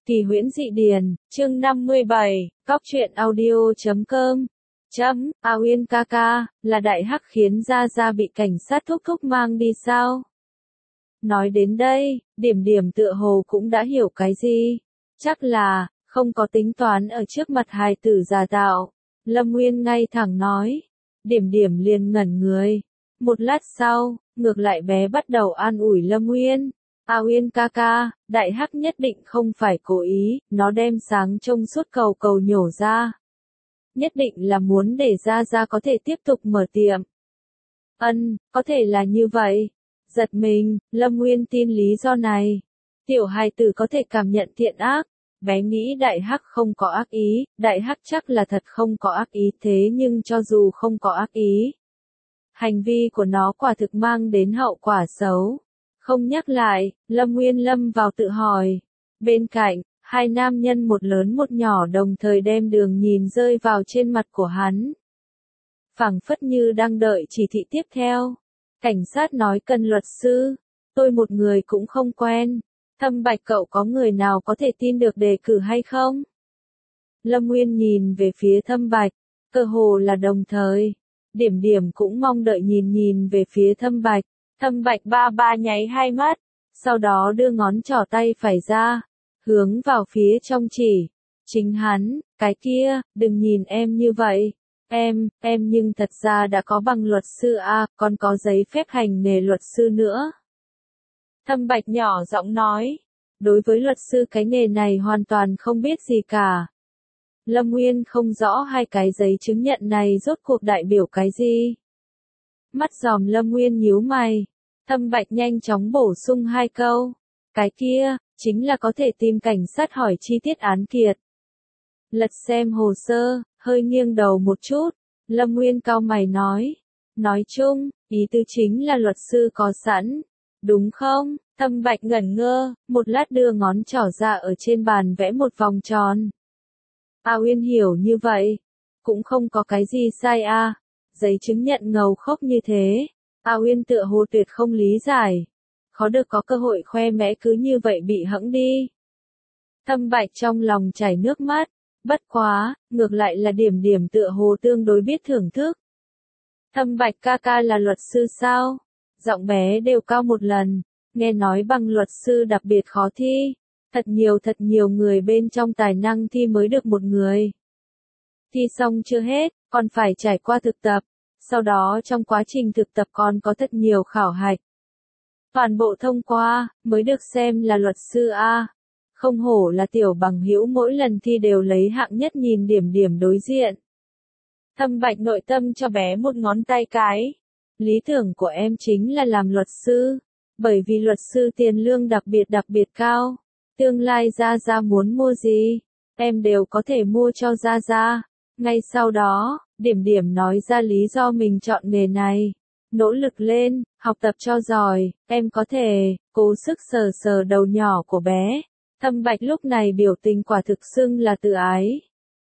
Kỳ huyễn dị điển, chương 57, Cóc truyện audio.com. A Uyên ca ca, là đại hắc khiến Gia Gia bị cảnh sát thúc thúc mang đi sao? Nói đến đây, Điểm Điểm tựa hồ cũng đã hiểu cái gì. Chắc là, không có tính toán ở trước mặt hài tử giả tạo. Lâm Nguyên ngay thẳng nói. Điểm Điểm liền ngẩn người. Một lát sau, ngược lại bé bắt đầu an ủi Lâm Nguyên. A Uyên ca ca, đại hắc nhất định không phải cố ý, nó đem sáng trông suốt cầu cầu nhổ ra. Nhất định là muốn để Gia Gia có thể tiếp tục mở tiệm. Có thể là như vậy. Giật mình, Lâm Nguyên tin lý do này. Tiểu hài tử có thể cảm nhận thiện ác. Bé nghĩ đại hắc không có ác ý, đại hắc chắc là thật không có ác ý, thế nhưng cho dù không có ác ý, hành vi của nó quả thực mang đến hậu quả xấu. Không nhắc lại, Lâm Nguyên lâm vào tự hỏi. Bên cạnh, hai nam nhân một lớn một nhỏ đồng thời đem đường nhìn rơi vào trên mặt của hắn. Phảng phất như đang đợi chỉ thị tiếp theo. Cảnh sát nói cần luật sư. Tôi một người cũng không quen. Thâm Bạch cậu có người nào có thể tin được đề cử hay không? Lâm Nguyên nhìn về phía Thâm Bạch, cơ hồ là đồng thời. Điểm Điểm cũng mong đợi nhìn về phía Thâm Bạch. Thâm Bạch ba nháy hai mắt, sau đó đưa ngón trỏ tay phải ra, hướng vào phía trong chỉ. Chính hắn, cái kia, đừng nhìn em như vậy. Em nhưng thật ra đã có bằng luật sư A, còn có giấy phép hành nghề luật sư nữa. Thâm Bạch nhỏ giọng nói, đối với luật sư cái nghề này hoàn toàn không biết gì cả. Lâm Nguyên không rõ hai cái giấy chứng nhận này rốt cuộc đại biểu cái gì. Mắt giòm Lâm Nguyên nhíu mày. Thâm Bạch nhanh chóng bổ sung hai câu. Cái kia, chính là có thể tìm cảnh sát hỏi chi tiết án kiệt. Lật xem hồ sơ, hơi nghiêng đầu một chút. Lâm Nguyên cau mày nói. Nói chung, ý tứ chính là luật sư có sẵn. Đúng không? Thâm Bạch ngẩn ngơ, một lát đưa ngón trỏ ra ở trên bàn vẽ một vòng tròn. A Uyên hiểu như vậy. Cũng không có cái gì sai a. Giấy chứng nhận ngầu khốc như thế. A Uyên tựa hồ tuyệt không lý giải. Khó được có cơ hội khoe mẽ cứ như vậy bị hẫng đi. Thâm Bạch trong lòng chảy nước mắt. Bất quá, ngược lại là Điểm Điểm tựa hồ tương đối biết thưởng thức. Thâm Bạch ca ca là luật sư sao? Giọng bé đều cao một lần. Nghe nói bằng luật sư đặc biệt khó thi. Thật nhiều người bên trong tài năng thi mới được một người. Thi xong chưa hết, còn phải trải qua thực tập. Sau đó trong quá trình thực tập còn có thật nhiều khảo hạch. Toàn bộ thông qua, mới được xem là luật sư A. Không hổ là tiểu bằng hữu mỗi lần thi đều lấy hạng nhất nhìn Điểm Điểm đối diện. Thâm Bạch nội tâm cho bé một ngón tay cái. Lý tưởng của em chính là làm luật sư. Bởi vì luật sư tiền lương đặc biệt cao. Tương lai Gia Gia muốn mua gì, em đều có thể mua cho Gia Gia. Ngay sau đó, Điểm Điểm nói ra lý do mình chọn nghề này. Nỗ lực lên, học tập cho giỏi, em có thể, cố sức sờ sờ đầu nhỏ của bé. Thâm Bạch lúc này biểu tình quả thực xưng là tự ái.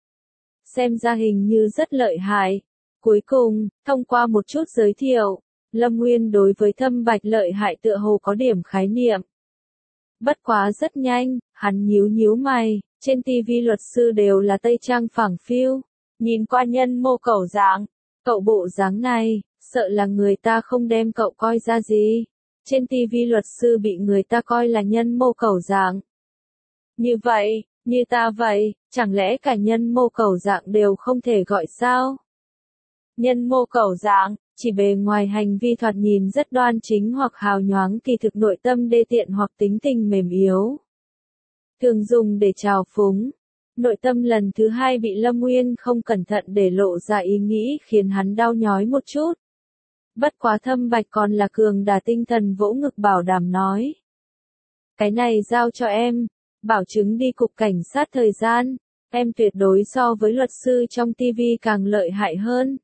Xem ra hình như rất lợi hại. Cuối cùng, thông qua một chút giới thiệu, Lâm Nguyên đối với Thâm Bạch lợi hại tựa hồ có điểm khái niệm. Bất quá rất nhanh, hắn nhíu mày, trên TV luật sư đều là tây trang phẳng phiu. Nhìn qua nhân mô cẩu dạng, cậu bộ dáng này, sợ là người ta không đem cậu coi ra gì. Trên TV luật sư bị người ta coi là nhân mô cẩu dạng. Như vậy, như ta vậy, chẳng lẽ cả nhân mô cẩu dạng đều không thể gọi sao? Nhân mô cẩu dạng, chỉ bề ngoài hành vi thoạt nhìn rất đoan chính hoặc hào nhoáng, kỳ thực nội tâm đê tiện hoặc tính tình mềm yếu. Thường dùng để trào phúng. Nội tâm lần thứ hai bị Lâm Nguyên không cẩn thận để lộ ra ý nghĩ khiến hắn đau nhói một chút. Bất quá Thâm Bạch còn là cường đả tinh thần vỗ ngực bảo đảm nói. Cái này giao cho em, bảo chứng đi cục cảnh sát thời gian, em tuyệt đối so với luật sư trong TV càng lợi hại hơn.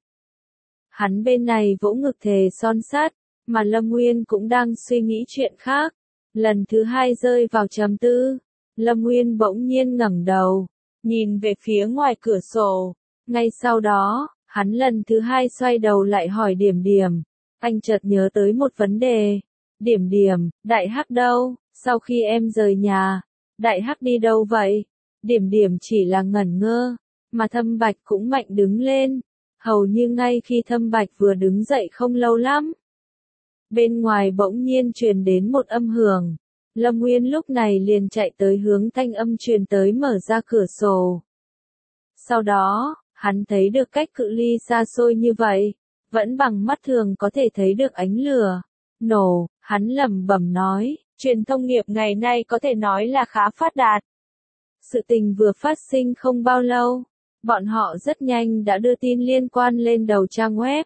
Hắn bên này vỗ ngực thề son sắt, mà Lâm Nguyên cũng đang suy nghĩ chuyện khác. Lần thứ hai rơi vào trầm tư, Lâm Nguyên bỗng nhiên ngẩng đầu, nhìn về phía ngoài cửa sổ. Ngay sau đó, hắn lần thứ hai xoay đầu lại hỏi Điểm Điểm. Anh chợt nhớ tới một vấn đề. Điểm Điểm, đại hắc đâu? Sau khi em rời nhà, Đại Hắc đi đâu vậy? Điểm điểm chỉ là ngẩn ngơ, mà Thâm Bạch cũng mạnh đứng lên, hầu như ngay khi Thâm Bạch vừa đứng dậy không lâu lắm. Bên ngoài bỗng nhiên truyền đến một âm hưởng, Lâm Nguyên lúc này liền chạy tới hướng thanh âm truyền tới mở ra cửa sổ. Sau đó, hắn thấy được cách cự ly xa xôi như vậy, vẫn bằng mắt thường có thể thấy được ánh lửa. Nổ, hắn lẩm bẩm nói, truyền thông nghiệp ngày nay có thể nói là khá phát đạt. Sự tình vừa phát sinh không bao lâu, bọn họ rất nhanh đã đưa tin liên quan lên đầu trang web.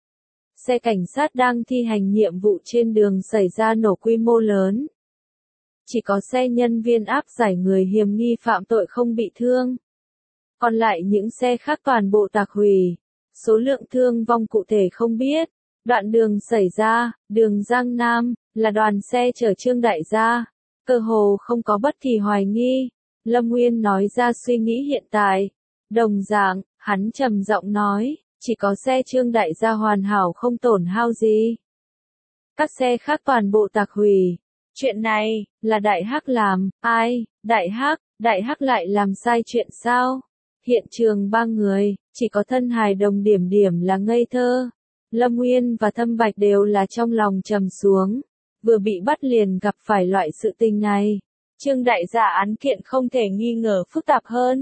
Xe cảnh sát đang thi hành nhiệm vụ trên đường xảy ra nổ quy mô lớn. Chỉ có xe nhân viên áp giải người hiểm nghi phạm tội không bị thương. Còn lại những xe khác toàn bộ tạc hủy. Số lượng thương vong cụ thể không biết. Đoạn đường xảy ra, đường Giang Nam, là đoàn xe chở Trương Đại Gia. Cơ hồ không có bất kỳ hoài nghi. Lâm Nguyên nói ra suy nghĩ hiện tại. Đồng dạng, hắn trầm giọng nói, chỉ có xe Trương Đại Gia hoàn hảo không tổn hao gì. Các xe khác toàn bộ tạc hủy. Chuyện này, là Đại Hắc làm, ai, Đại Hắc lại làm sai chuyện sao? Hiện trường 3 người, chỉ có thân hài Đồng Điểm Điểm là ngây thơ. Lâm Nguyên và Thâm Bạch đều là trong lòng trầm xuống. Vừa bị bắt liền gặp phải loại sự tình này. Trương Đại Gia án kiện không thể nghi ngờ phức tạp hơn.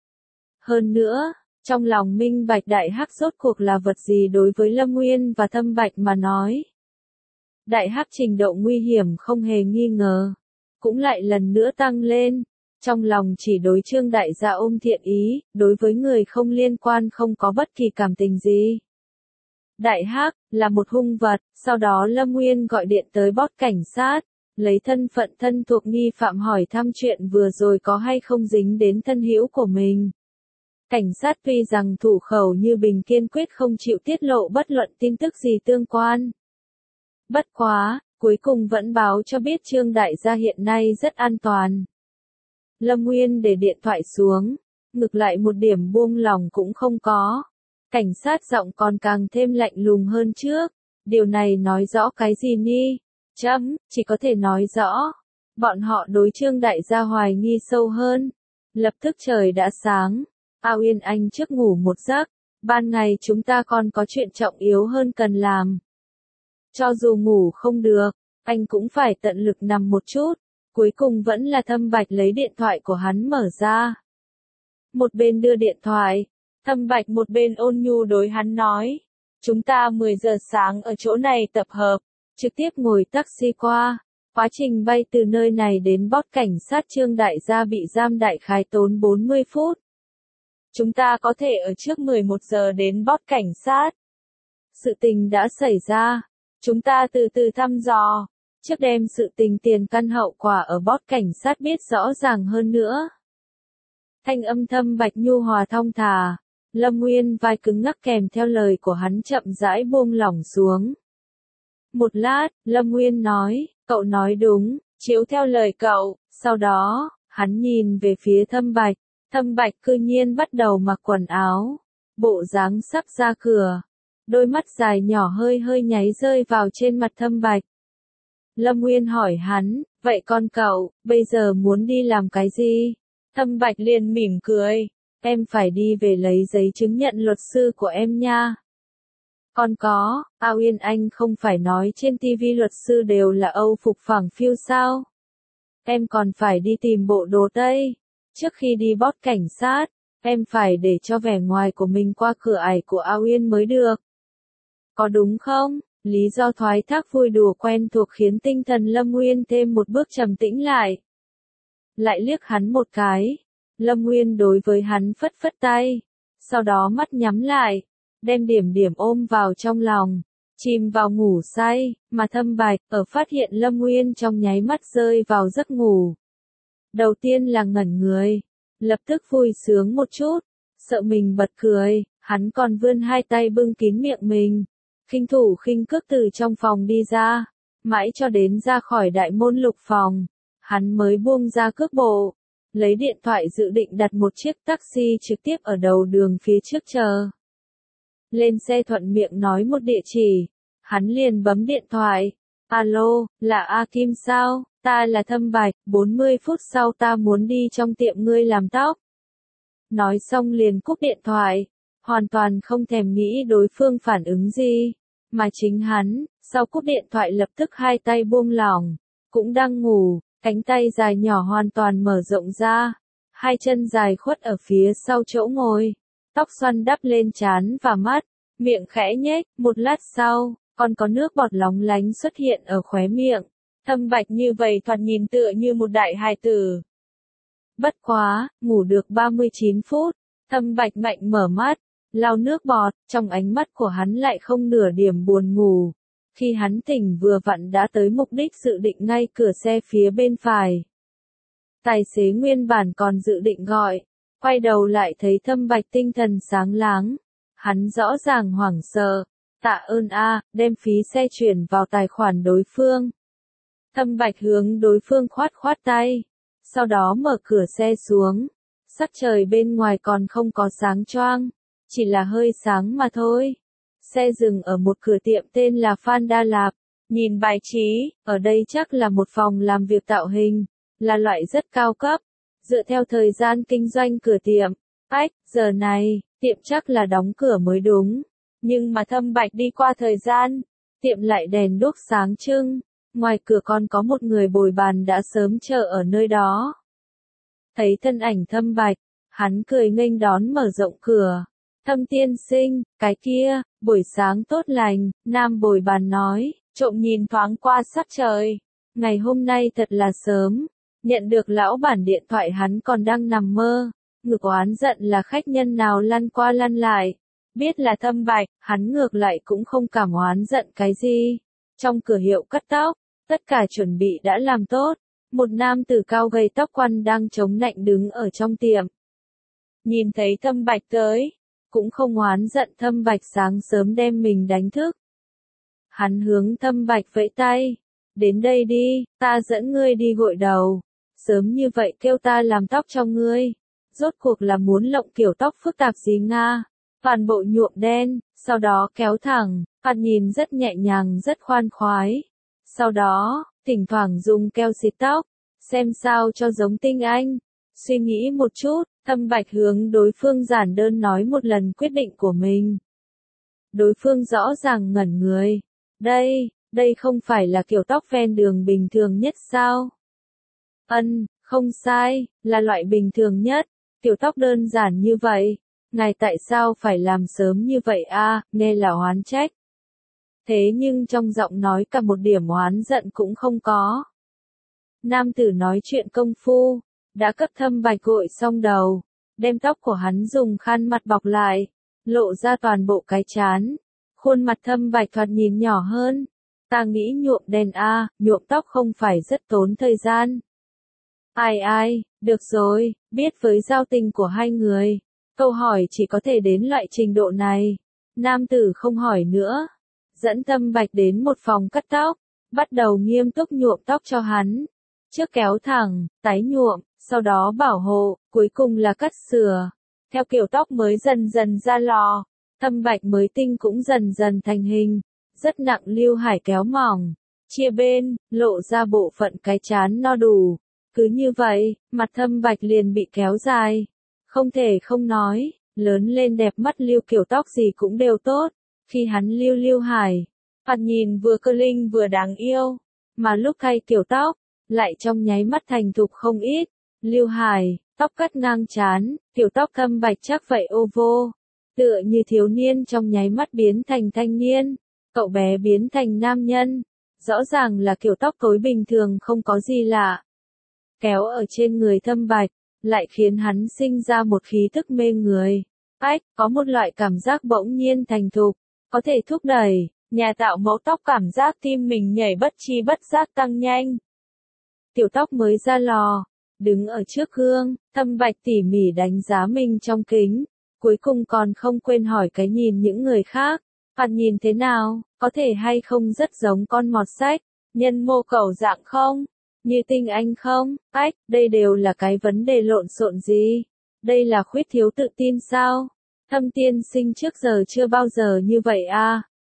Hơn nữa, trong lòng minh bạch Đại Hắc rốt cuộc là vật gì đối với Lâm Nguyên và Thâm Bạch mà nói. Đại Hắc trình độ nguy hiểm không hề nghi ngờ, cũng lại lần nữa tăng lên. Trong lòng chỉ đối Trương Đại Gia ôm thiện ý, đối với người không liên quan không có bất kỳ cảm tình gì. Đại Hắc là một hung vật, sau đó Lâm Nguyên gọi điện tới boss cảnh sát, lấy thân phận thân thuộc nghi phạm hỏi thăm chuyện vừa rồi có hay không dính đến thân hữu của mình. Cảnh sát tuy rằng thủ khẩu như bình kiên quyết không chịu tiết lộ bất luận tin tức gì tương quan. Bất quá, cuối cùng vẫn báo cho biết Trương Đại Gia hiện nay rất an toàn. Lâm Nguyên để điện thoại xuống, ngược lại một điểm buông lòng cũng không có. Cảnh sát giọng còn càng thêm lạnh lùng hơn trước. Điều này nói rõ cái gì ni? Chỉ có thể nói rõ. Bọn họ đối Trương Đại Gia hoài nghi sâu hơn. Lập tức trời đã sáng. Ao Yên Anh trước ngủ một giấc. Ban ngày chúng ta còn có chuyện trọng yếu hơn cần làm. Cho dù ngủ không được, anh cũng phải tận lực nằm một chút. Cuối cùng vẫn là Thâm Bạch lấy điện thoại của hắn mở ra. Một bên đưa điện thoại, Thâm Bạch một bên ôn nhu đối hắn nói. Chúng ta 10 giờ sáng ở chỗ này tập hợp, trực tiếp ngồi taxi qua. Quá trình bay từ nơi này đến boss cảnh sát Trương Đại Gia bị giam đại khái tốn 40 phút. Chúng ta có thể ở trước 11 giờ đến boss cảnh sát. Sự tình đã xảy ra. Chúng ta từ từ thăm dò. Trước đem sự tình tiền căn hậu quả ở boss cảnh sát biết rõ ràng hơn nữa. Thanh âm Thâm Bạch nhu hòa thong thả. Lâm Nguyên vai cứng ngắc kèm theo lời của hắn chậm rãi buông lỏng xuống. Một lát, Lâm Nguyên nói, cậu nói đúng, chiếu theo lời cậu. Sau đó, hắn nhìn về phía Thâm Bạch. Thâm Bạch cư nhiên bắt đầu mặc quần áo. Bộ dáng sắp ra cửa. Đôi mắt dài nhỏ hơi hơi nháy rơi vào trên mặt Thâm Bạch. Lâm Nguyên hỏi hắn, vậy con cậu, bây giờ muốn đi làm cái gì? Thâm Bạch liền mỉm cười, em phải đi về lấy giấy chứng nhận luật sư của em nha. Còn có, Ao Yên Anh không phải nói trên TV luật sư đều là Âu phục phẳng phiu sao? Em còn phải đi tìm bộ đồ Tây. Trước khi đi boss cảnh sát, em phải để cho vẻ ngoài của mình qua cửa ải của Ao Yên mới được. Có đúng không? Lý do thoái thác vui đùa quen thuộc khiến tinh thần Lâm Nguyên thêm một bước trầm tĩnh lại. Lại liếc hắn một cái. Lâm Nguyên đối với hắn phất phất tay. Sau đó mắt nhắm lại. Đem Điểm Điểm ôm vào trong lòng. Chìm vào ngủ say. Mà Thâm Bạch ở phát hiện Lâm Nguyên trong nháy mắt rơi vào giấc ngủ. Đầu tiên là ngẩn người. Lập tức vui sướng một chút. Sợ mình bật cười. Hắn còn vươn hai tay bưng kín miệng mình. Khinh thủ khinh cước từ trong phòng đi ra, mãi cho đến ra khỏi đại môn lục phòng, hắn mới buông ra cước bộ, lấy điện thoại dự định đặt một chiếc taxi trực tiếp ở đầu đường phía trước chờ. Lên xe thuận miệng nói một địa chỉ, hắn liền bấm điện thoại. Alo, là A Kim sao? Ta là Thâm Bạch, 40 phút sau ta muốn đi trong tiệm ngươi làm tóc. Nói xong liền cúp điện thoại, hoàn toàn không thèm nghĩ đối phương phản ứng gì, mà chính hắn, sau cúp điện thoại lập tức hai tay buông lỏng, cũng đang ngủ, cánh tay dài nhỏ hoàn toàn mở rộng ra, hai chân dài khuất ở phía sau chỗ ngồi, tóc xoăn đắp lên trán và mắt, miệng khẽ nhếch, một lát sau, còn có nước bọt lóng lánh xuất hiện ở khóe miệng. Thâm Bạch như vậy thoạt nhìn tựa như một đại hài tử. Bất quá, ngủ được 39 phút, Thâm Bạch mạnh mở mắt, lau nước bọt, trong ánh mắt của hắn lại không nửa điểm buồn ngủ. Khi hắn tỉnh vừa vặn đã tới mục đích dự định ngay cửa xe phía bên phải. Tài xế nguyên bản còn dự định gọi, quay đầu lại thấy Thâm Bạch tinh thần sáng láng. Hắn rõ ràng hoảng sợ, tạ ơn a, đem phí xe chuyển vào tài khoản đối phương. Thâm Bạch hướng đối phương khoát khoát tay, sau đó mở cửa xe xuống. Sắc trời bên ngoài còn không có sáng choang, chỉ là hơi sáng mà thôi. Xe dừng ở một cửa tiệm tên là Phan Đa Lạp, nhìn bài trí, ở đây chắc là một phòng làm việc tạo hình, là loại rất cao cấp. Dựa theo thời gian kinh doanh cửa tiệm, giờ này, tiệm chắc là đóng cửa mới đúng. Nhưng mà Thâm Bạch đi qua thời gian, tiệm lại đèn đuốc sáng trưng, ngoài cửa còn có một người bồi bàn đã sớm chờ ở nơi đó. Thấy thân ảnh Thâm Bạch, hắn cười nghênh đón mở rộng cửa. Thâm tiên sinh, cái kia, buổi sáng tốt lành, nam bồi bàn nói, trộm nhìn thoáng qua sắc trời. Ngày hôm nay thật là sớm, nhận được lão bản điện thoại hắn còn đang nằm mơ, ngực oán giận là khách nhân nào lăn qua lăn lại. Biết là Thâm Bạch, hắn ngược lại cũng không cảm oán giận cái gì. Trong cửa hiệu cắt tóc, tất cả chuẩn bị đã làm tốt. Một nam tử cao gầy tóc quăn đang chống nạnh đứng ở trong tiệm. Nhìn thấy Thâm Bạch tới, cũng không oán giận Thâm Bạch sáng sớm đem mình đánh thức. Hắn hướng Thâm Bạch vẫy tay, đến đây đi, ta dẫn ngươi đi gội đầu. Sớm như vậy kêu ta làm tóc cho ngươi. Rốt cuộc là muốn lộng kiểu tóc phức tạp gì Nga? Toàn bộ nhuộm đen, sau đó kéo thẳng, thoạt nhìn rất nhẹ nhàng rất khoan khoái. Sau đó, thỉnh thoảng dùng keo xịt tóc, xem sao cho giống tinh anh. Suy nghĩ một chút, Thâm Bạch hướng đối phương giản đơn nói một lần quyết định của mình. Đối phương rõ ràng ngẩn người. Đây không phải là kiểu tóc ven đường bình thường nhất sao? Không sai, là loại bình thường nhất, kiểu tóc đơn giản như vậy. Ngài tại sao phải làm sớm như vậy a? Nghe là oán trách. Thế nhưng trong giọng nói cả một điểm oán giận cũng không có. Nam tử nói chuyện công phu, đã cấp Thâm Bạch gội xong đầu, đem tóc của hắn dùng khăn mặt bọc lại, lộ ra toàn bộ cái trán. Khuôn mặt Thâm Bạch thoạt nhìn nhỏ hơn. Ta nghĩ nhuộm đen a, nhuộm tóc không phải rất tốn thời gian. Được rồi, biết với giao tình của hai người, câu hỏi chỉ có thể đến loại trình độ này. Nam tử không hỏi nữa, dẫn Thâm Bạch đến một phòng cắt tóc, bắt đầu nghiêm túc nhuộm tóc cho hắn. Trước kéo thẳng, tái nhuộm, sau đó bảo hộ, cuối cùng là cắt sửa. Theo kiểu tóc mới dần dần ra lò, Thâm Bạch mới tinh cũng dần dần thành hình, rất nặng lưu hải kéo mỏng, chia bên, lộ ra bộ phận cái trán no đủ. Cứ như vậy, mặt Thâm Bạch liền bị kéo dài. Không thể không nói, lớn lên đẹp mắt lưu kiểu tóc gì cũng đều tốt. Khi hắn lưu hải, thoạt nhìn vừa cơ linh vừa đáng yêu, mà lúc thay kiểu tóc, lại trong nháy mắt thành thục không ít. Lưu hải, tóc cắt ngang trán, kiểu tóc Thâm Bạch chắc vậy ô vô. Tựa như thiếu niên trong nháy mắt biến thành thanh niên, cậu bé biến thành nam nhân. Rõ ràng là kiểu tóc tối bình thường không có gì lạ. Kéo ở trên người Thâm Bạch, lại khiến hắn sinh ra một khí thức mê người. Có một loại cảm giác bỗng nhiên thành thục, có thể thúc đẩy, nhà tạo mẫu tóc cảm giác tim mình nhảy bất chi bất giác tăng nhanh. Tiểu tóc mới ra lò, đứng ở trước gương, Thâm Bạch tỉ mỉ đánh giá mình trong kính, cuối cùng còn không quên hỏi cái nhìn những người khác. Bạn nhìn thế nào, có thể hay không rất giống con mọt sách, nhân mô cầu dạng không? Như tinh anh không? Đây đều là cái vấn đề lộn xộn gì? Đây là khuyết thiếu tự tin sao? Thâm tiên sinh trước giờ chưa bao giờ như vậy a.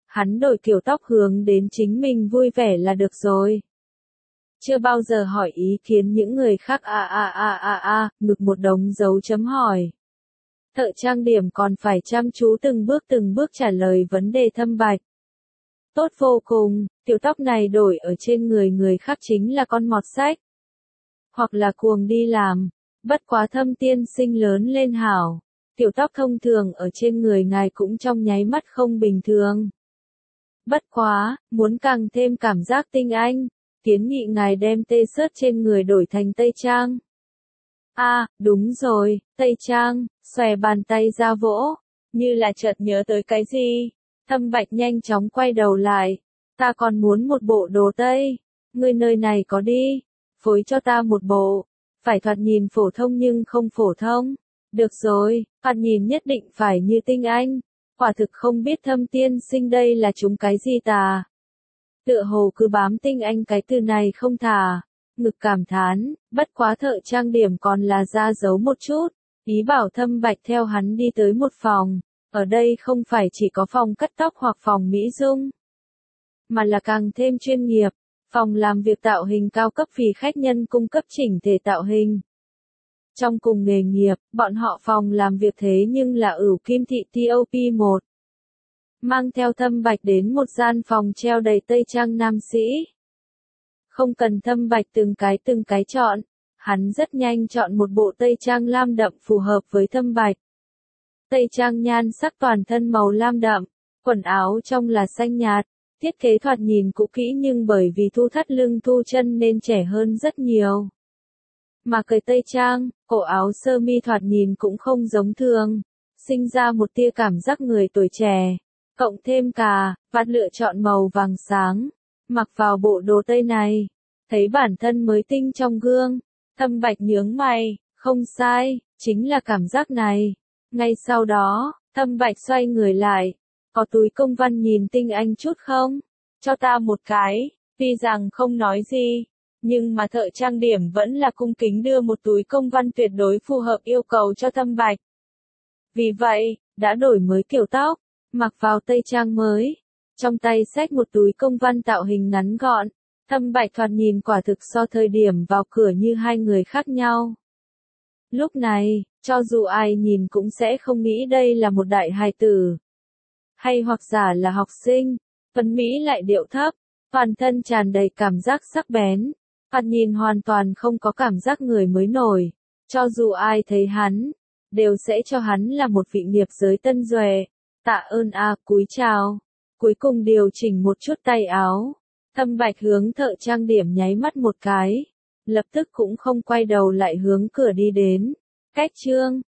Hắn đổi kiểu tóc hướng đến chính mình vui vẻ là được rồi. Chưa bao giờ hỏi ý kiến những người khác ngực một đống dấu chấm hỏi. Thợ trang điểm còn phải chăm chú từng bước trả lời vấn đề thâm bạch. Tốt vô cùng, kiểu tóc này đổi ở trên người người khác chính là con mọt sách. Hoặc là cuồng đi làm, bất quá Thâm tiên sinh lớn lên hảo. Tiểu tóc thông thường ở trên người ngài cũng trong nháy mắt không bình thường. Bất quá, muốn càng thêm cảm giác tinh anh, kiến nghị ngài đem tê sớt trên người đổi thành tây trang. Đúng rồi, tây trang, xòe bàn tay ra vỗ, như là chợt nhớ tới cái gì. Thâm Bạch nhanh chóng quay đầu lại, ta còn muốn một bộ đồ tây, ngươi nơi này có đi, phối cho ta một bộ, phải thoạt nhìn phổ thông nhưng không phổ thông. Được rồi, thoạt nhìn nhất định phải như tinh anh, quả thực không biết Thâm tiên sinh đây là chúng cái gì tà. Tựa hồ cứ bám tinh anh cái từ này không thả, ngực cảm thán, bất quá thợ trang điểm còn là ra giấu một chút, ý bảo Thâm Bạch theo hắn đi tới một phòng, ở đây không phải chỉ có phòng cắt tóc hoặc phòng mỹ dung, mà là càng thêm chuyên nghiệp, phòng làm việc tạo hình cao cấp vì khách nhân cung cấp chỉnh thể tạo hình. Trong cùng nghề nghiệp, bọn họ phòng làm việc thế nhưng là Ửu Kim Thị TOP1. Mang theo Thâm Bạch đến một gian phòng treo đầy tây trang nam sĩ. Không cần Thâm Bạch từng cái chọn, hắn rất nhanh chọn một bộ tây trang lam đậm phù hợp với Thâm Bạch. Tây trang nhan sắc toàn thân màu lam đậm, quần áo trong là xanh nhạt, thiết kế thoạt nhìn cũ kỹ nhưng bởi vì thu thắt lưng thu chân nên trẻ hơn rất nhiều. Mà cởi tây trang, cổ áo sơ mi thoạt nhìn cũng không giống thường, sinh ra một tia cảm giác người tuổi trẻ, cộng thêm vạt lựa chọn màu vàng sáng, mặc vào bộ đồ tây này, thấy bản thân mới tinh trong gương, Thâm Bạch nhướng mày, không sai, chính là cảm giác này. Ngay sau đó, Thâm Bạch xoay người lại, có túi công văn nhìn tinh anh chút không? Cho ta một cái, tuy rằng không nói gì, nhưng mà thợ trang điểm vẫn là cung kính đưa một túi công văn tuyệt đối phù hợp yêu cầu cho Thâm Bạch. Vì vậy, đã đổi mới kiểu tóc, mặc vào tây trang mới, trong tay xách một túi công văn tạo hình ngắn gọn, Thâm Bạch thoạt nhìn quả thực so thời điểm vào cửa như hai người khác nhau. Lúc này, cho dù ai nhìn cũng sẽ không nghĩ đây là một đại hài tử, hay hoặc giả là học sinh, phấn mỹ lại điệu thấp, toàn thân tràn đầy cảm giác sắc bén, thoạt nhìn hoàn toàn không có cảm giác người mới nổi, cho dù ai thấy hắn, đều sẽ cho hắn là một vị nghiệp giới tân duệ. Tạ ơn cúi chào. Cuối cùng điều chỉnh một chút tay áo. Thâm Bạch hướng thợ trang điểm nháy mắt một cái. Lập tức cũng không quay đầu lại hướng cửa đi đến. Cách chương